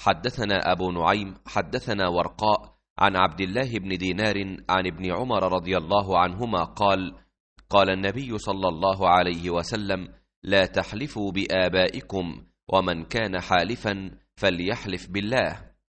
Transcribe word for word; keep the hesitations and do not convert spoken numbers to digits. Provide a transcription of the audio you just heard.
حدثنا أبو نعيم حدثنا ورقاء عن عبد الله بن دينار عن ابن عمر رضي الله عنهما قال: قال النبي صلى الله عليه وسلم: لا تحلفوا بآبائكم، ومن كان حالفا فليحلف بالله.